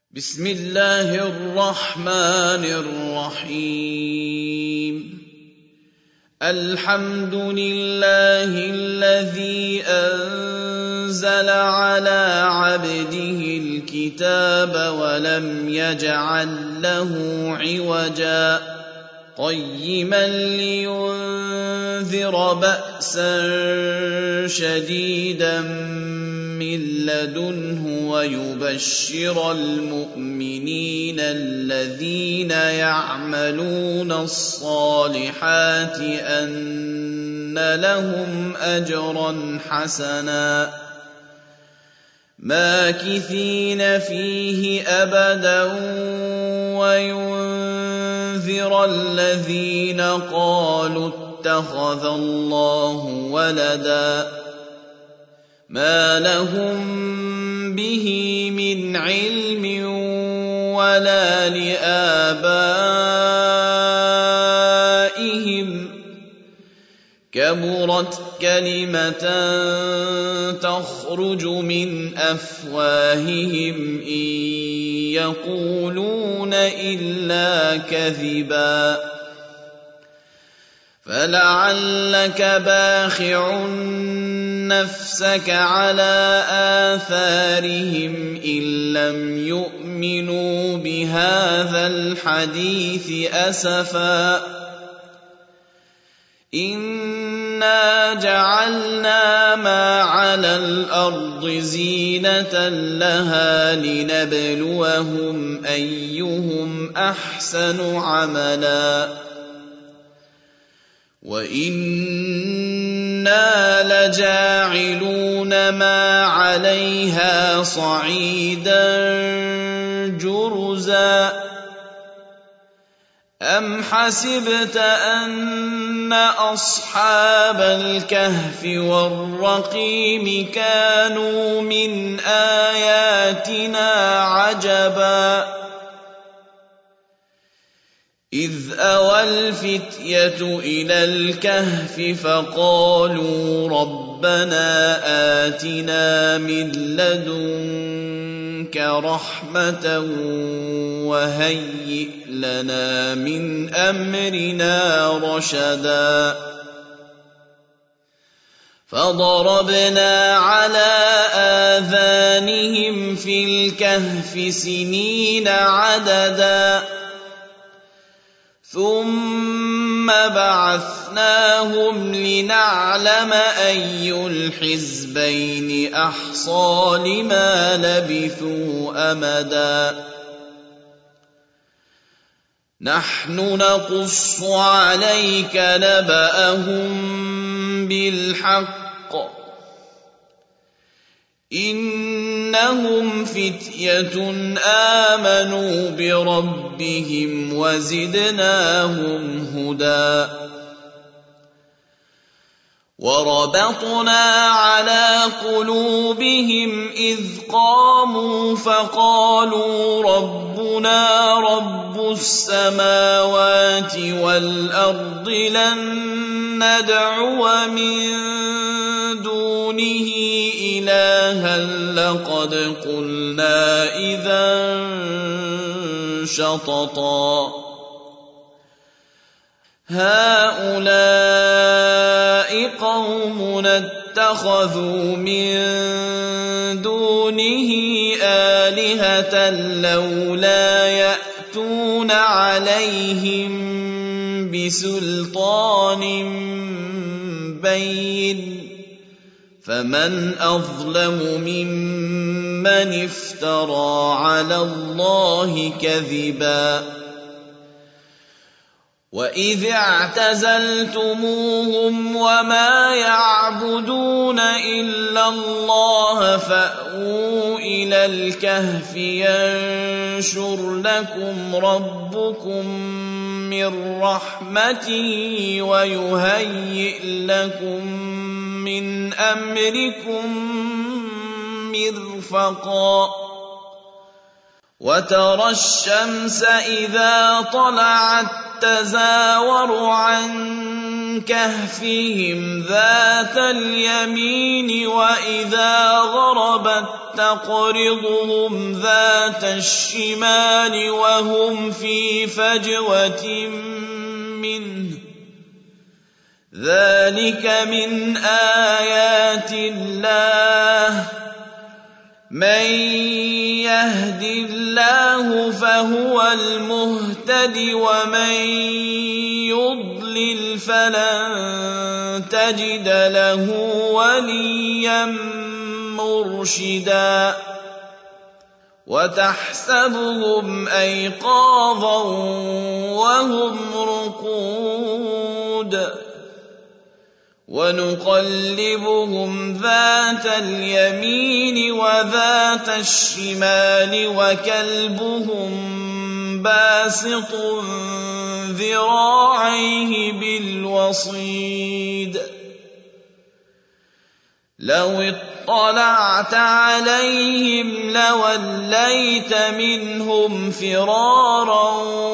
بسم الله الرحمن الرحيم الحمد لله الذي أنزل على عبده الكتاب ولم يجعل له عوجا قيما لينذر بأسا شديدا من لدنه ويبشر المؤمنين الذين يعملون الصالحات أن لهم أجرا حسنا ماكثين فيه أبدا وينذر الذين قالوا اتخذ الله ولدا ما لهم به من علم ولا لآبائهم كبرت كلمة تخرج من أفواههم إن يقولون إلا كذبا فلعلك باخع نفسك على آثارهم إن لم يؤمنوا بهذا الحديث أسفا إنا جعلنا ما على الأرض زينة لها لنبلوهم أيهم أحسن عملا وإنا لجاعلون ما عليها صعيدا جرزا أم حسبت أن أصحاب الكهف والرقيم كانوا من آياتنا عجبا إذ أوى الفتية إلى الكهف فقالوا ربنا آتنا من لدنك رحمة وهيئ لنا من أمرنا رشدا فضربنا على آذانهم في الكهف سنين عددا ثم بعثناهم لنعلم أي الحزبين أحصى لما لبثوا أمدا نحن نقص عليك نبأهم بالحق إنهم فتية آمنوا بربهم وزدناهم هدى وربطنا على قلوبهم إذ قاموا فقالوا ربنا رب السماوات والأرض لن ندعو من دونه إلها لقد قلنا إذا شططا هؤلاء قومنا اتخذوا من دونه آلهة لولا يأتون عليهم بسلطان بين فمن أظلم ممن افترى على الله كذبا وإذ اعتزلتموهم وما يعبدون إلا الله فأووا إلى الكهف ينشر لكم ربكم من رحمته ويهيئ لكم من أمركم مرفقا وترى الشمس إذا طلعت تزاور عن كهفهم ذات اليمين وإذا غربت تقرضهم ذات الشمال وهم في فجوة منه ذلك من آيات الله من يهد الله فهو المهتد ومن يضلل فلن تجد له وليا مرشدا وتحسبهم أيقاظا وهم رقود ونقلبهم ذات اليمين وذات الشمال وكلبهم باسط ذراعيه بالوصيد لو اطلعت عليهم لوليت منهم فرارا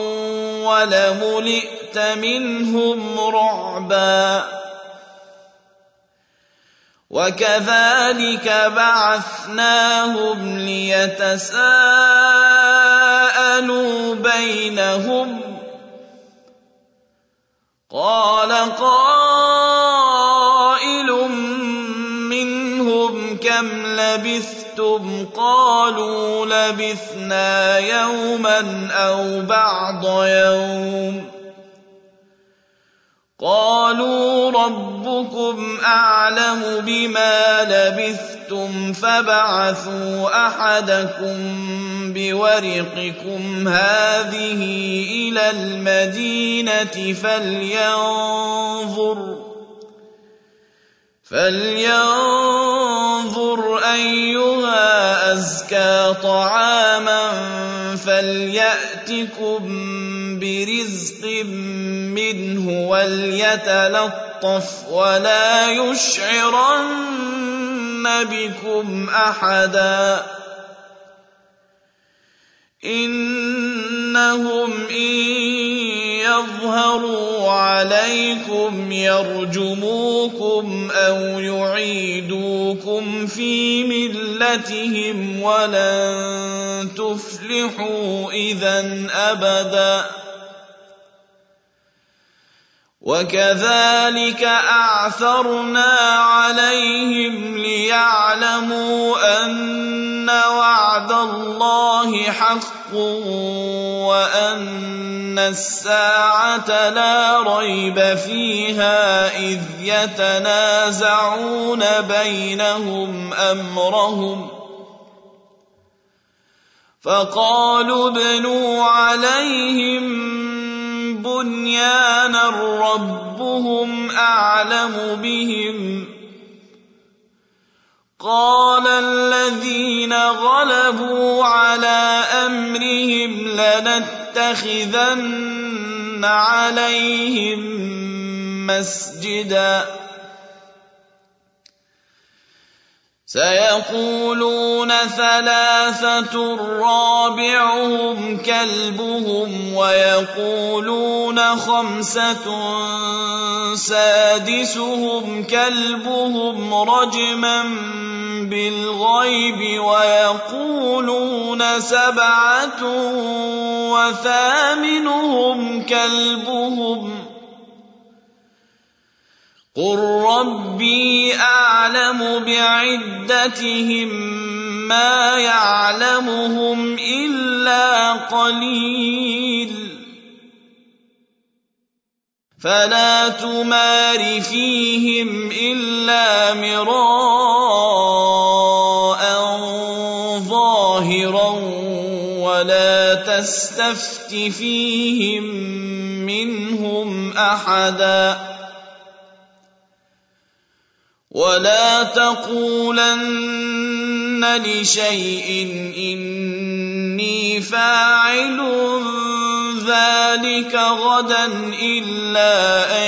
ولملئت منهم رعبا وكذلك بعثناهم ليتساءلوا بينهم قال قائل منهم كم لبثتم قالوا لبثنا يوما أو بعض يوم قالوا ربكم أعلم بما لبثتم فابعثوا أحدكم بورقكم هذه إلى المدينة فلينظر أيها أزكى طعاما فليأتكم برزق منه وليتلطف ولا يشعرن بكم أحدا إنهم إن يظهروا عليكم يرجموكم أو يعيدوكم في ملتهم ولن تفلحوا إذا أبدا وكذلك أعثرنا عليهم ليعلموا أن وعد الله حق وأن الساعة لا ريب فيها إذ يتنازعون بينهم أمرهم فقالوا ابنوا عليهم بنيانا ربهم أعلم بهم قال الذين غلبوا على أمرهم لنتخذن عليهم مسجدا سيقولون ثلاثة رابعهم كلبهم ويقولون خمسة سادسهم كلبهم رجما بالغيب ويقولون سبعة وثامنهم كلبهم قل ربي أعلم بعدتهم ما يعلمهم إلا قليل فلا تمار فيهم إلا مراء ظاهرا ولا تستفت فيهم منهم أحدا ولا تقولن لشيء إني فاعل ذلك غدا إلا أن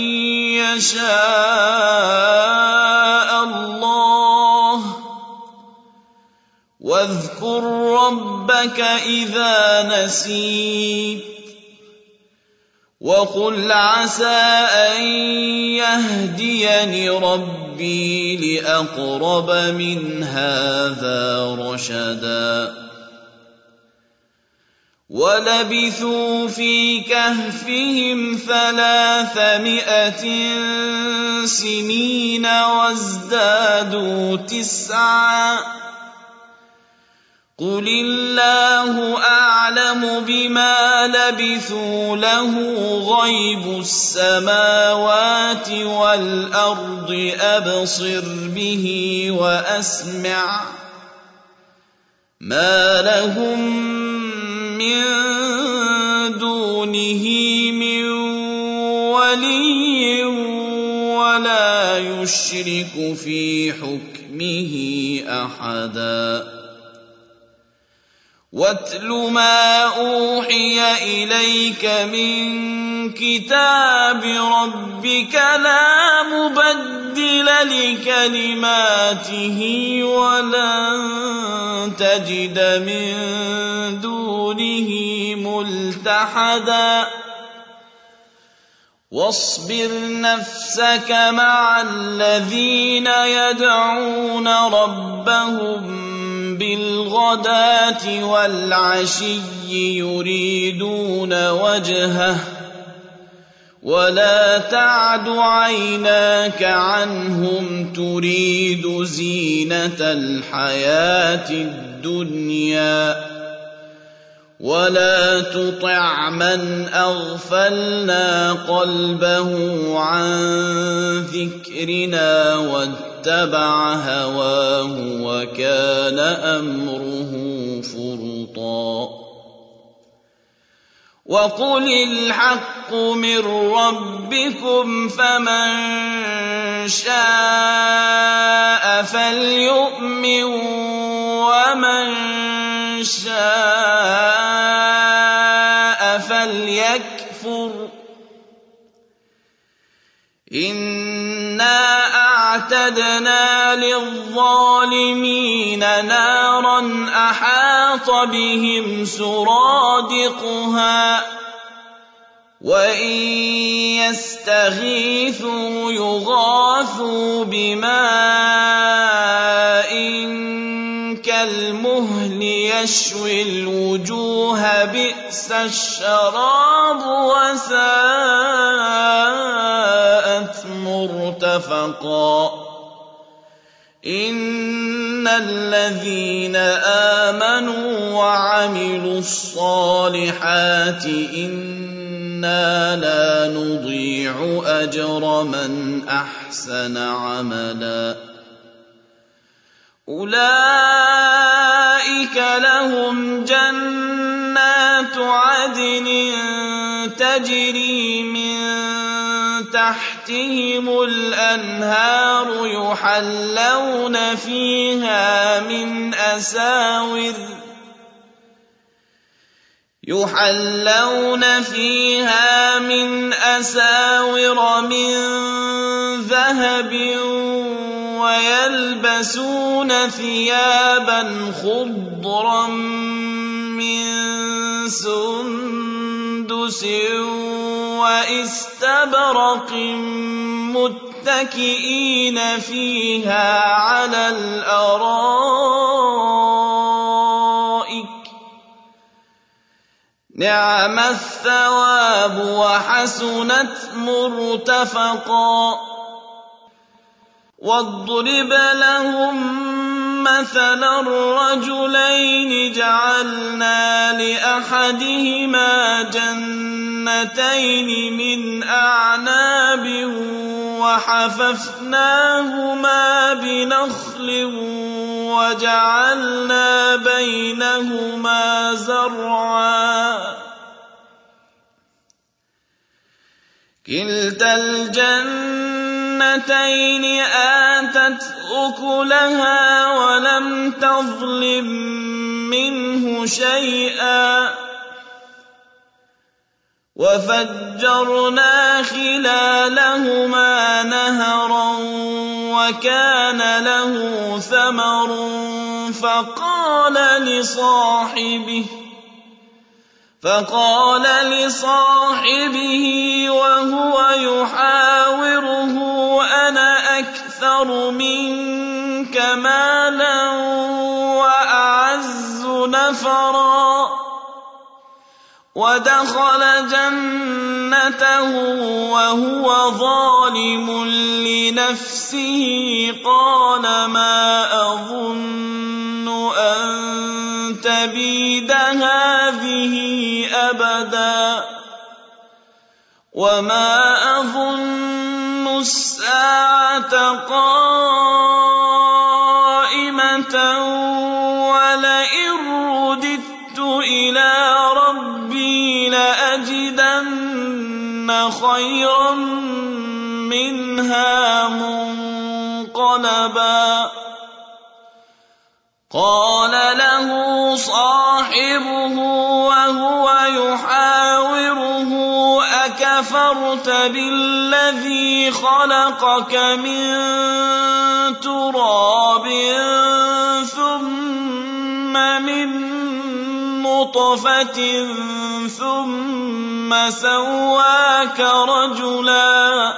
يشاء الله واذكر ربك إذا نسيت وقل عسى أن يهديني ربي لأقرب من هذا رشدا ولبثوا في كهفهم 300 سنين وازدادوا 9 قل الله أعلم بما لبثوا له غيب السماوات والأرض أبصر به وأسمع ما لهم من دونه من ولي ولا يشرك في حكمه أحدا واتل ما أوحي إليك من كتاب ربك لا مبدل لكلماته ولن تجد من دونه ملتحدا واصبر نفسك مع الذين يدعون ربهم بالغداة والعشي يريدون وجهه ولا تعد عيناك عنهم تريد زينة الحياة الدنيا ولا تطع من أغفلنا قلبه عن ذكرنا واتبع هواه وكان أمره فرطا وقل الحق من ربكم فمن شاء فليؤمن ومن شاء فليكفر إنا أعتدنا للظالمين نارا أحاط بهم سرادقها وإن يستغيثوا يغاثوا بماء كالمهل يشوي الوجوه بئس الشراب وساءت مرتفقا إن الذين آمنوا وعملوا الصالحات إنا لا نضيع أجر من أحسن عملا أولئك لهم جنات عدن تجري من تحتهم الأنهار يحلون فيها من أساور من ذهب ويلبسون ثيابا خضرا من سندس واستبرق متكئين فيها على الأرائك نعم الثواب وحسنت مرتفقا واضرب لهم مثلا الرجلين جعلنا لأحدهما جنتين من أعناب وحففناهما بنخل وجعلنا بينهما زرعا كلتا الجنتين آتت أكلها ولم تظلم منه شيئا وفجرنا خلالهما نهرا وكان له فقال لصاحبه وهو يحاوره أنا أكثر منك مالا وأعز نفرا ودخل جنته وهو ظالم لنفسه قال ما أظن أن تبيد هذه أبدا وما أظن الساعة قائمة ولئن رددت إلى ربي لأجدن خيرا منها منقلبا قال له صاحبه وهو يحاوره أكفرت بالذي خلقك من تراب ثم من نطفة ثم سواك رجلا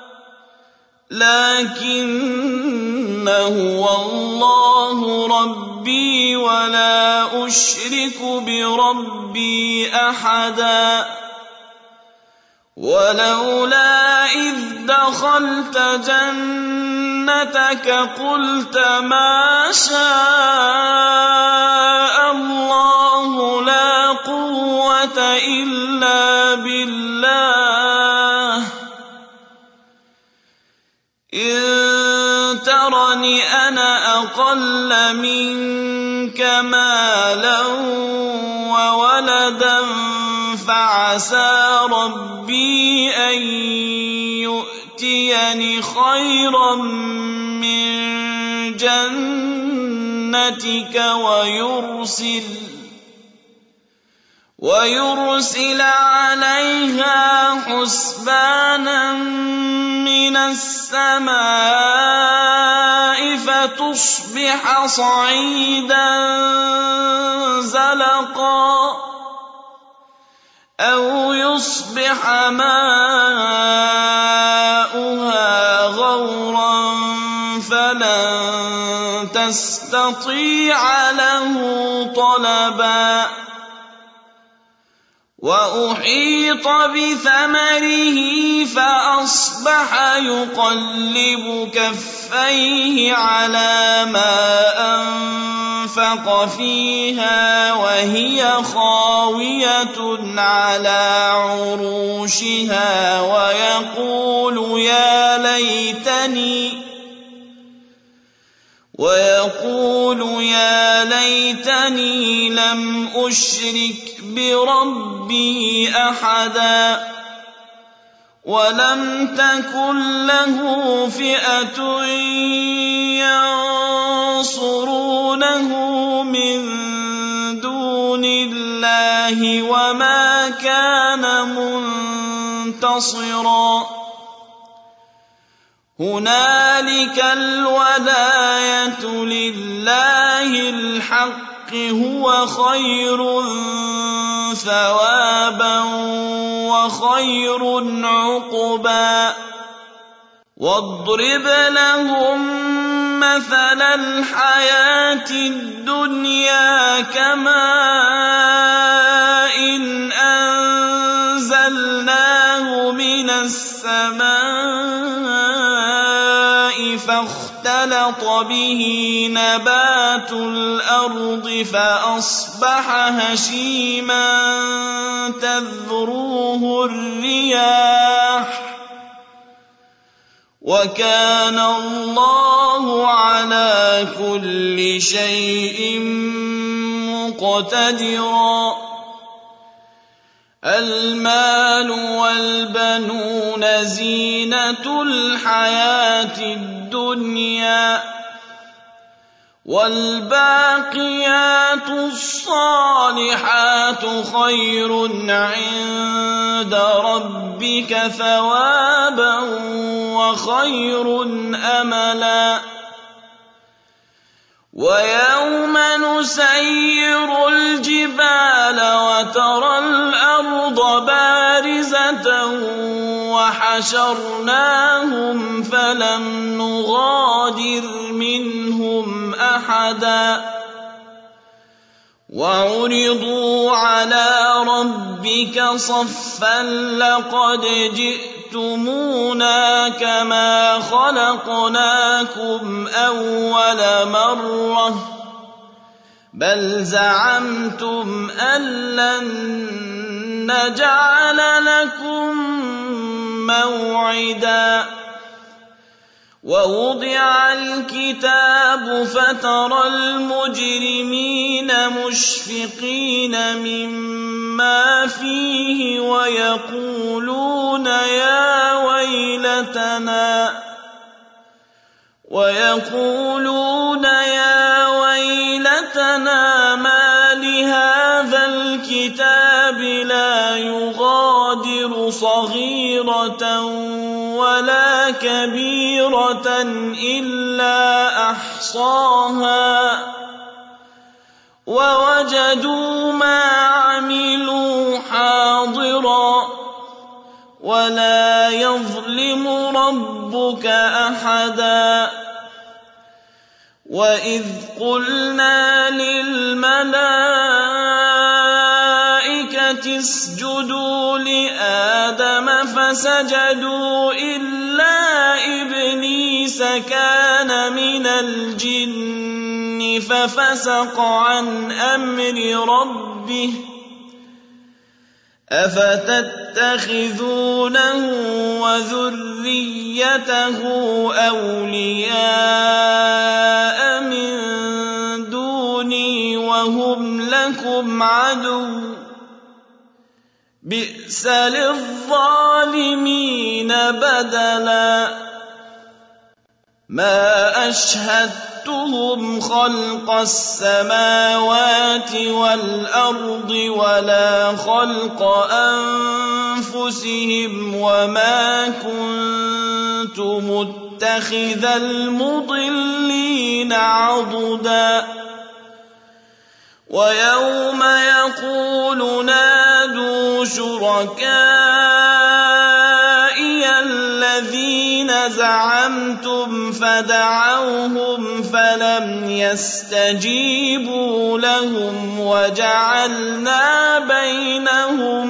لكن هو الله ربي ولا أشرك بربي أحدا ولولا إذ دخلت جنتك قلت ما شاء الله لا قوة إلا بالله إن ترني أنا أقل منك مالا وولدا فعسى ربي أن يؤتيني خيرا من جنتك ويرسل عليها حسبانا من السماء فتصبح صعيدا زلقا أو يصبح ماؤها غورا فلن تستطيع له طلبا وأحيط بثمره فأصبح يقلب كفيه على ما أنفق فيها وهي خاوية على عروشها ويقول يا ليتني لم أشرك بربي أحدا ولم تكن له فئة ينصرونه من دون الله وما كان منتصرا هنالك الولاية لله الحق هو خير ثوابا وخير عقبا واضرب لهم مثل الحياة الدنيا كماء إن أنزلناه من السماء فاختلط به نبات الأرض فأصبح هشيما تذروه الرياح وكان الله على كل شيء مقتدرا المال والبنون زينة الحياة الدنيا والباقيات الصالحات خير عند ربك ثوابا وخير أملا ويوم نسير الجبال وترى حشرناهم فلم نغادر منهم أحدا وعرضوا على ربك صفا لقد جئتمونا كما خلقناكم أول مرة بل زعمتم أن لن نجعل لكم موعدا ووضع الكتاب فترى المجرمين مشفقين مما فيه ويقولون يا ويلتنا ما لهذا الكتاب لا يغادر صغيرة ولا كبيرة إلا أحصاها ووجدوا ما عملوا حاضرا ولا يظلم ربك أحدا وإذ قلنا للملائكة اسجدوا لآدم فسجدوا إلا إبليس كان من الجن ففسق عن أمر ربه أفتتخذونه وذريته أولياء من دوني وهم لكم عدو بئس للظالمين بدلا ما أشهدتهم خلق السماوات والأرض ولا خلق أنفسهم وما كنت متخذ المضلين عضدا ويوم يقول نادوا شركائي الذين زعمتم فدعوهم فلم يستجيبوا لهم وجعلنا بينهم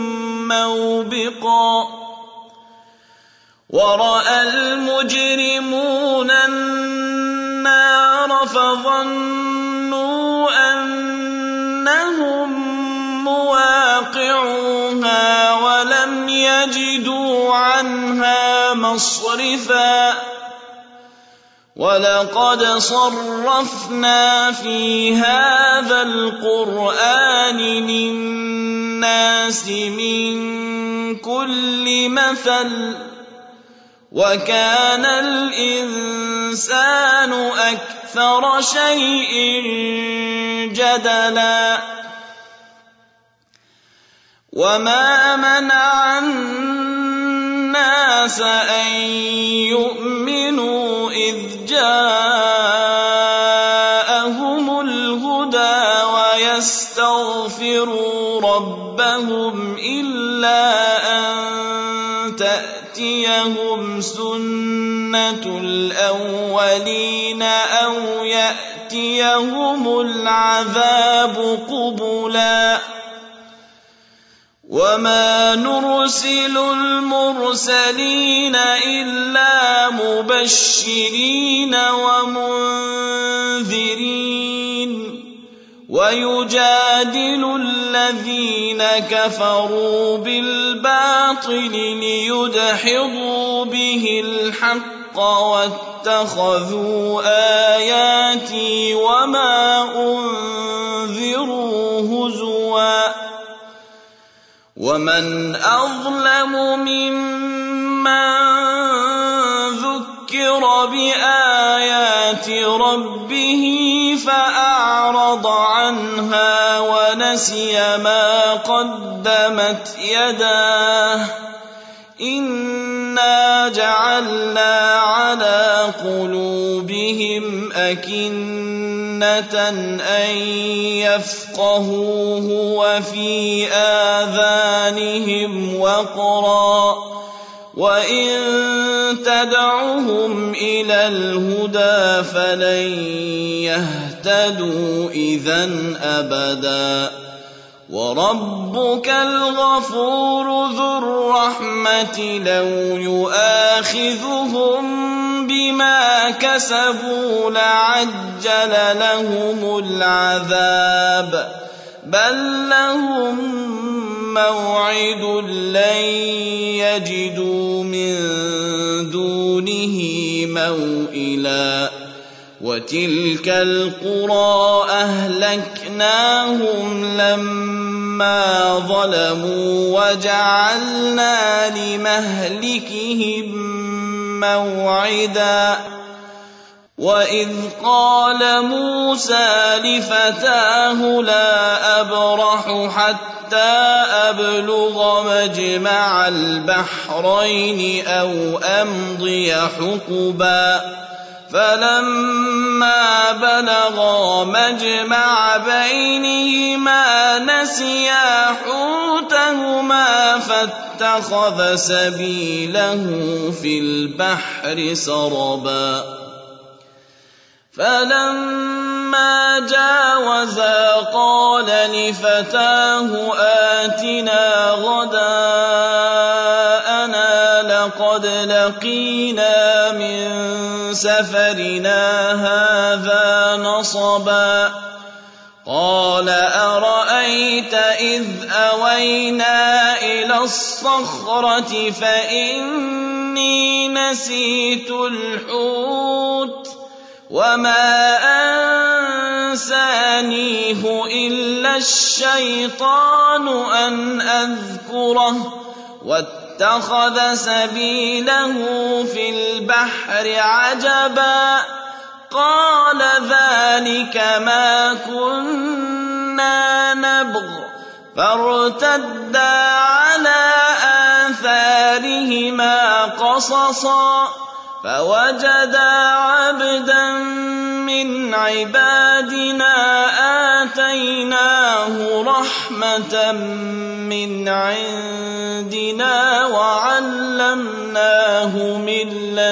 موبقا ورأى المجرمون النار فظنوا أنهم مواقعوها ولم يجدوا عنها مصرفا ولقد صرفنا في هذا القرآن للناس من كل مثل وكان الإنسان أكثر شيء جدلا وما منع الناس أن يؤمنوا إذ جاءهم الهدى ويستغفروا ربهم إلا أن تأتيهم سنة الأولين أو يأتيهم العذاب قبلا وما نرسل المرسلين إلا مبشرين ومنذرين ويجادل الذين كفروا بالباطل ليدحضوا به الحق واتخذوا آياتي وما أنذروا هزوا ومن أظلم ممن ذكر بآيات ربه فأعرض عنها ونسي ما قدمت يداه إنا جعلنا على قلوبهم أكنة أن يفقهوه وفي آذانهم وقرا وإن تدعهم إلى الهدى فلن يهتدوا إذا أبدا وربك الغفور ذو الرحمة لو يؤاخذهم بما كسبوا لعجل لهم العذاب بل لهم موعد لن يجدوا من دونه موئلا وتلك القرى أهلكناهم لما ظلموا وجعلنا لمهلكهم موعدا وإذ قال موسى لفتاه لا أبرح حتى أبلغ مجمع البحرين أو أمضي حقبا فلما بلغا مجمع بينهما نسيا حوتهما فاتخذ سبيله في البحر سربا فلما جاوزا قال لفتاه آتنا غداءنا لقد لقينا من سفرنا هذا نصبا قال أرأيت إذ أوينا إلى الصخرة فإني نسيت الحوت وما أنسانيه إلا الشيطان أن أذكره واتخذ سبيله في البحر عجبا قال ذلك ما كنا نبغ فارتدا على آثارهما قصصا فوجدا عبدا من عبادنا آتيناه رحمة من عندنا وعلمناه من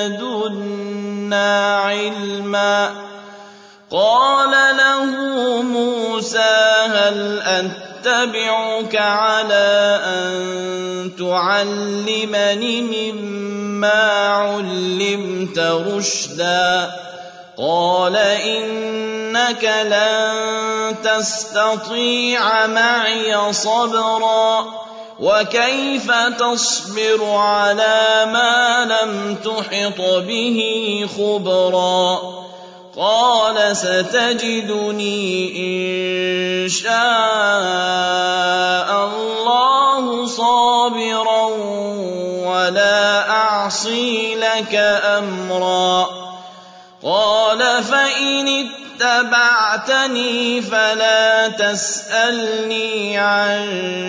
لدنا علما قال له موسى هل أتبعك على أن تعلمني مما علمت رشدا قال إنك لن تستطيع معي صبرا وكيف تصبر على ما لم تحط به خبرا قال ستجدني إن شاء الله صابرا ولا أعصي لك أمرا قال فإن اتبعتني فلا تسألني عن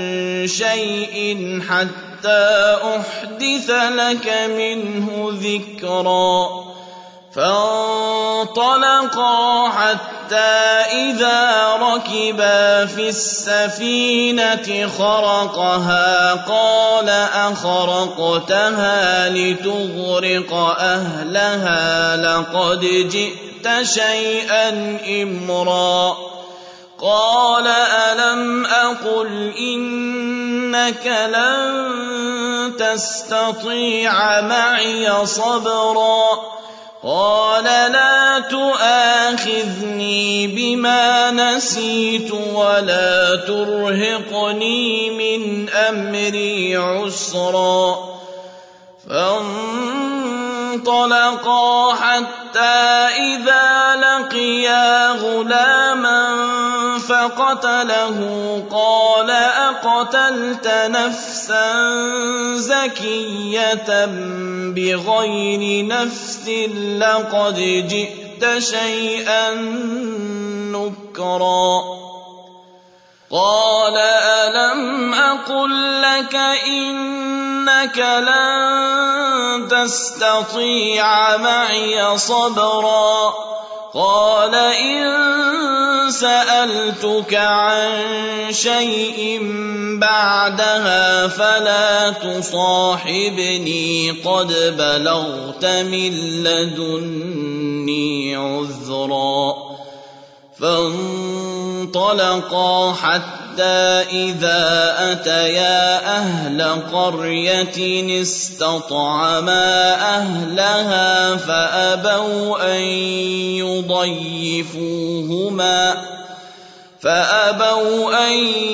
شيء حتى أحدث لك منه ذكرا فانطلقا حتى إذا ركبا في السفينة خرقها قال أخرقتها لتغرق أهلها لقد جئت شيئا إمرا قال ألم أقل إنك لن تستطيع معي صبرا قال لا تؤاخذني بما نسيت ولا ترهقني من أمري عسرا فانطلقا حتى إذا لقيا غلاما فقتله قال أقتلت نفسا زكية بغير نفس لقد جئت شيئا نكرا قال ألم أقل لك إنك لن تستطيع معي صبرا قال إن سألتك عن شيء بعدها فلا تصاحبني قد بلغت من لدني عذرا فانطلقا حتى إذا أتيا أهل قرية استطعما أهلها فأبوا أن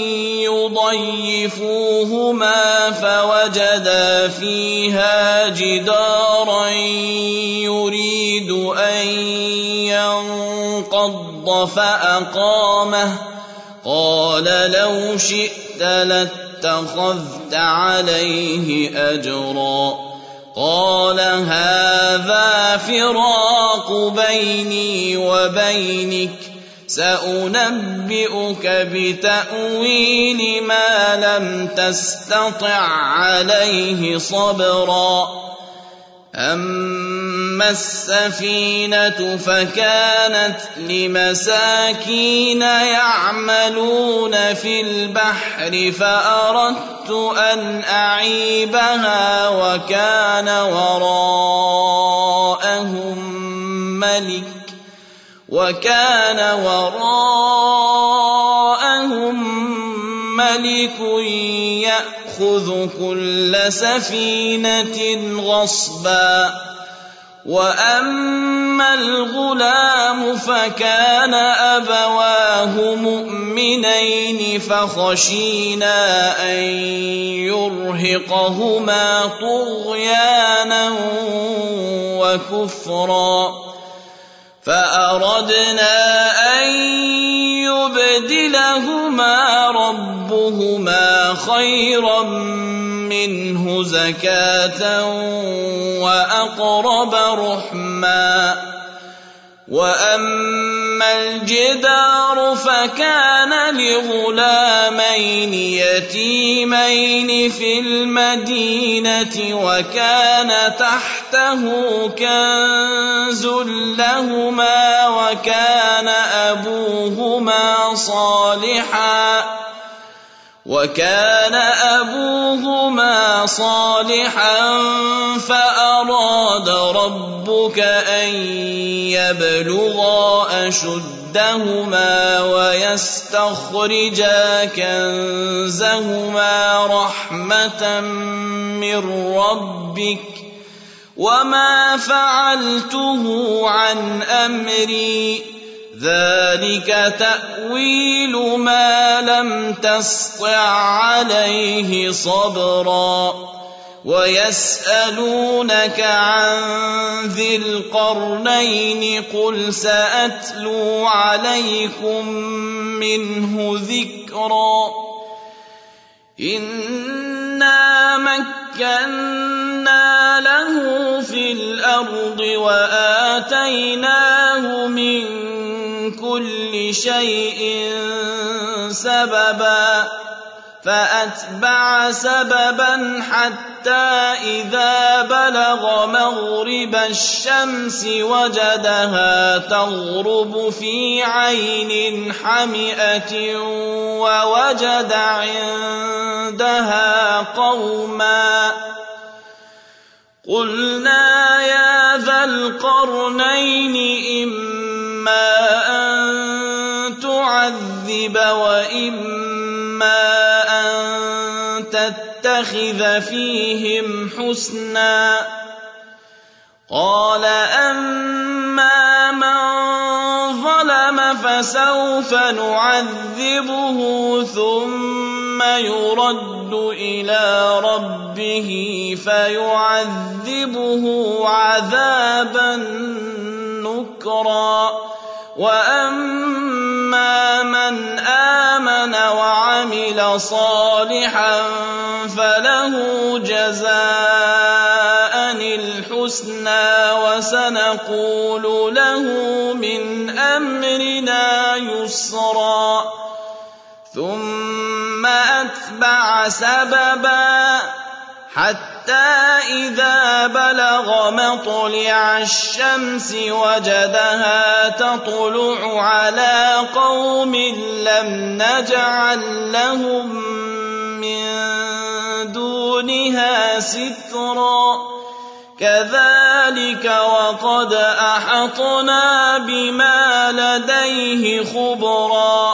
يضيفوهما فوجدا فيها جدارا يريد أن ينقض فأقامه قال لو شئت لاتخذت عليه أجرا قال هذا فراق بيني وبينك سأنبئك بتأويل ما لم تستطع عليه صبرا أما السفينة فكانت لمساكين يعملون في البحر فأردت أن أعيبها وكان وراءهم ملك يأخذ كل سفينة غصبا وأما الغلام فكان أبواه مؤمنين فخشينا أن يرهقهما طغيانا وكفرا فأردنا أن يبدلهما ربهما خيرا منه زكاة وأقرب رحما وأما الجدار فكان لغلامين يتيمين في المدينة وكان تحته كنز لهما وكان أبوهما صالحا فأراد ربك أن يبلغا أشدهما ويستخرجا كنزهما رحمة من ربك وما فعلته عن أمري ذلك تأويل ما لم تسطع عليه صبرا ويسألونك عن ذي القرنين قل سأتلو عليكم منه ذكرا إنا مكنا له في الأرض وآتيناه من كل شيء سببا فأتبع سببا حتى إذا بلغ مغرب الشمس وجدها تغرب في عين حمئة ووجد عندها قوما قلنا يا ذا القرنين إما أن تعذب وإما أن تتخذ فيهم حسنا قال أما من ظلم فسوف نعذبه ثم يرد إلى ربه فيعذبه عذابا نكرا وأما من آمن وعمل صالحا فله جزاء الحسنى وسنقول له من أمرنا يسرا ثم أتبع سببا حتى إذا بلغ مطلع الشمس وجدها تطلع على قوم لم نجعل لهم من دونها سترا كذلك وقد أحطنا بما لديه خبرا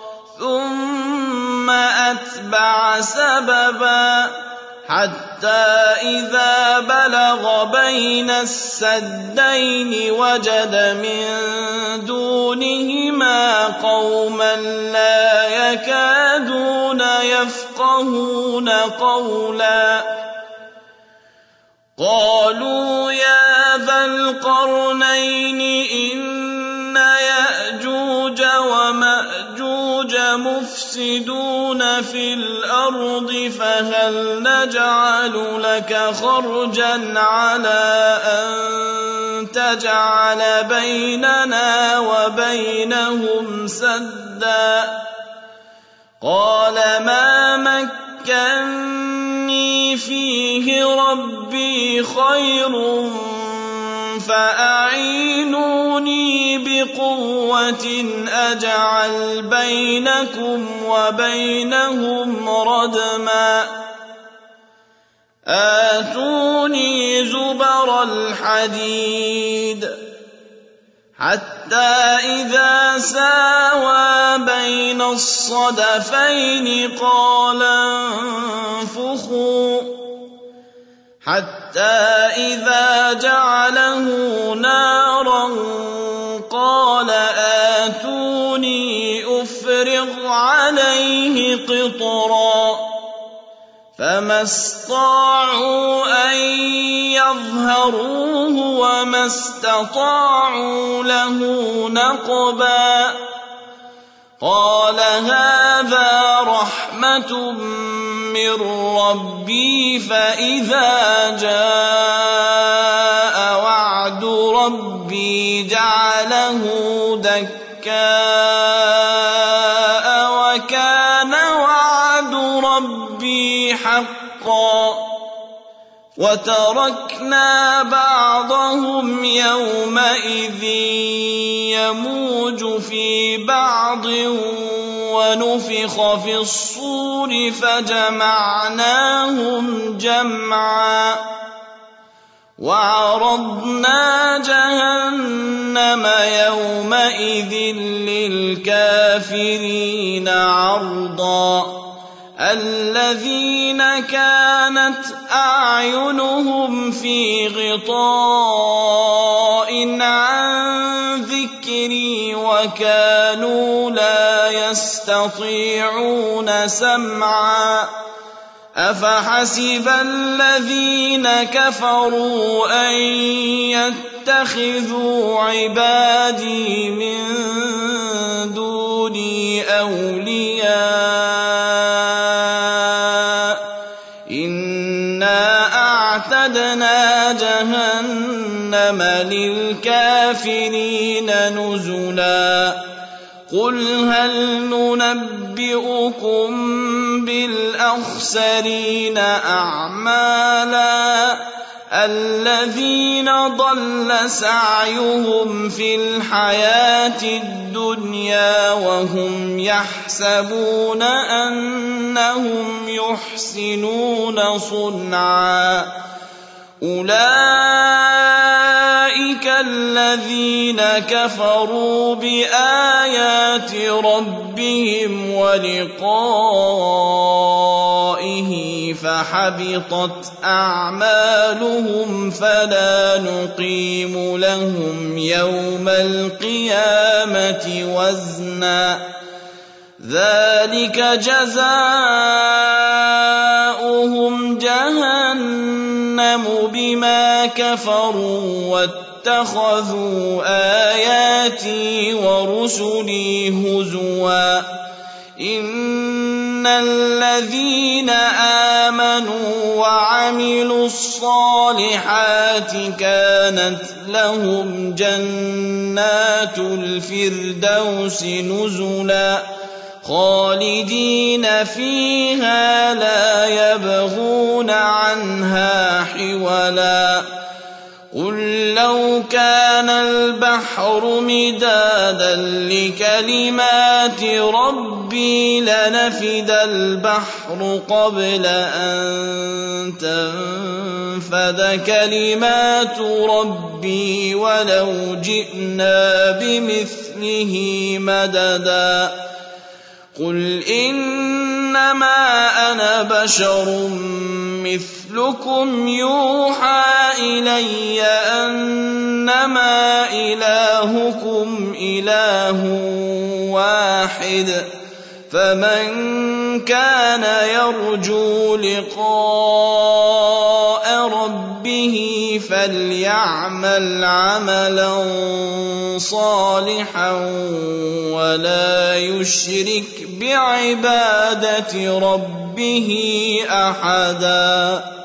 ثم أتبع سببا حتى إذا بلغ بين السدين وجد من دونهما قوما لا يكادون يفقهون قولا قالوا يا ذا القرنين إن يأجوج ومأجوج مفسدون في الأرض فهل نجعل لك خرجا على أن تجعل بيننا وبينهم سدا قال ما مكني فيه ربي خير فأعينوني بقوة أجعل بينكم وبينهم ردما آتوني زبر الحديد حتى إذا ساوى بين الصدفين قال انفخوا حتى إذا جعله نارا قال آتوني أفرغ عليه قطرا فما استطاعوا أن يظهروه وما استطاعوا له نقبا قال هذا رحمة من ربي فإذا جاء وعد ربي جعله دكاء وكان وعد ربي حقا وتركنا بعضهم يومئذ يموج في بعض ونفخ في الصور فجمعناهم جمعا وعرضنا جهنم يومئذ للكافرين عرضا الذين كانت أعينهم في غطاء عن ذكري وكانوا لا يستطيعون سمعا أفحسب الذين كفروا أن يتخذوا عبادي من دوني أولياء إنا أعتدنا جهنم للكافرين نزلا قل هل ننبئكم بالأخسرين أعمالا الذين ضل سعيهم في الحياة الدنيا وهم يحسبون أنهم يحسنون صنعا أولئك الذين كفروا بآيات ربهم ولقائه فحبطت أعمالهم فلا نقيم لهم يوم القيامة وزنا ذلك جزاؤهم جهنم بما كفروا واتخذوا آياتي ورسلي هزوا إن الذين آمنوا وعملوا الصالحات كانت لهم جنات الفردوس نزلا خالدين فيها لا يبغون عنها حولا قل لو كان البحر مدادا لكلمات ربي لنفد البحر قبل أن تنفد كلمات ربي ولو جئنا بمثله مددا قل إنما أنا بشر مثلكم يوحى إلي أنما إلهكم إله واحد فمن كان يرجو لقاء ربه فليعمل عملا صالحا ولا يشرك بعبادة ربه أحدا